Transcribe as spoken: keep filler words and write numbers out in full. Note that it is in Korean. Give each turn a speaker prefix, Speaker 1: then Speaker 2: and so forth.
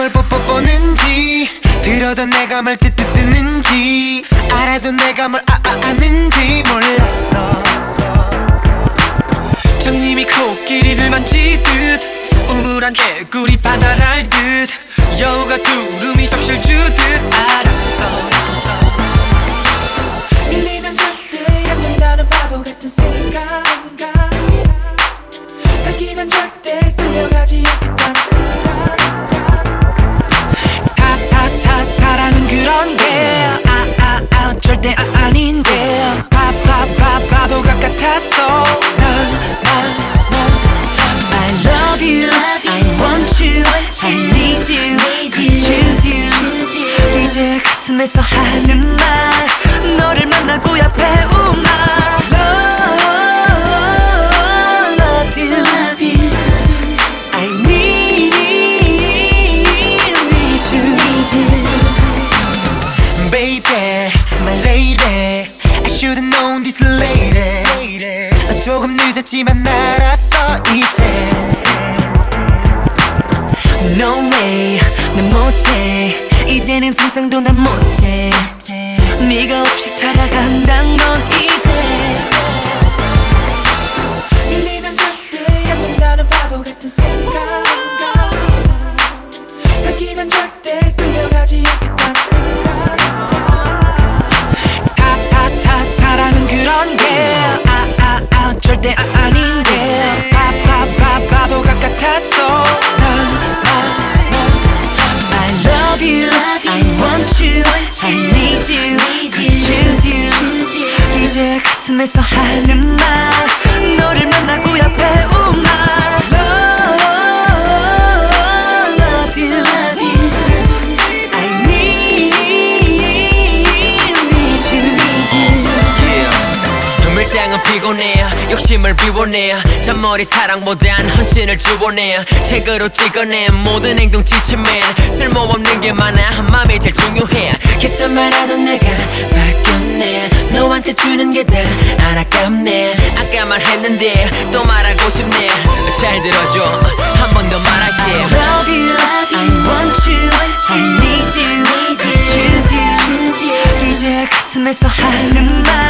Speaker 1: 널 뽀뽀뽀는지 들어도 내가 뭘 뜻뜻뜨는지 알아도 내가 뭘 아, 아, 아는지 몰랐어.
Speaker 2: 장님이 코끼리를 만지듯 우물한 개구리 바다를 알듯 여우가 두루미 접시를 주듯 알았어. 밀리면 절대 안 된다는 바보 같은 생각, 당기면 절대 끌려가지 않겠다는 생각. 사사사 사랑은 그런 게 아아아 아, 절대 아, 아닌데 바바바 바보가 같았어. I love you, I want you, I need you, I choose you. 이제 가슴에서 하는 말 너를 만나고야 배운 말 Love you, love you, I need, need you, need you.
Speaker 1: Baby, my lady, I should've known this lady. 조금 늦었지만 알았어 이제. No way, 난 못해. 이제는 상상도 난 못해. 네가 없이 살아간단 건 이제.
Speaker 2: 밀리면 절대 안 된다는 바보 같은 생각, 당기면 절대 끌려가지 않겠다는 생각. 사사사 사랑은 그런 게 아아아 아, 절대 아, 아닌데 바바바 바보가 같았어.
Speaker 1: I love you, I want you, I need you, I choose you. 이제 가슴에서 하는 말 너를 만나고야 배운 말 Love you, love you, I need, need you, need you.
Speaker 3: mil당은 피곤해 욕심을 비워내 잔머리 사랑보단 헌신을 주워내 책으로 찍어낸 모든 행동 지침엔 쓸모없는 게 많아 마음이 제일 중요해. 계속 말하도 내가 바뀌었네 너한테 주는 게 다 안 아깝네. 아까 말했는데 또 말하고 싶네. 잘 들어줘 한 번 더 말할게.
Speaker 1: I love you, I want you, I need you, I choose you. 이제 가슴에서 하는 말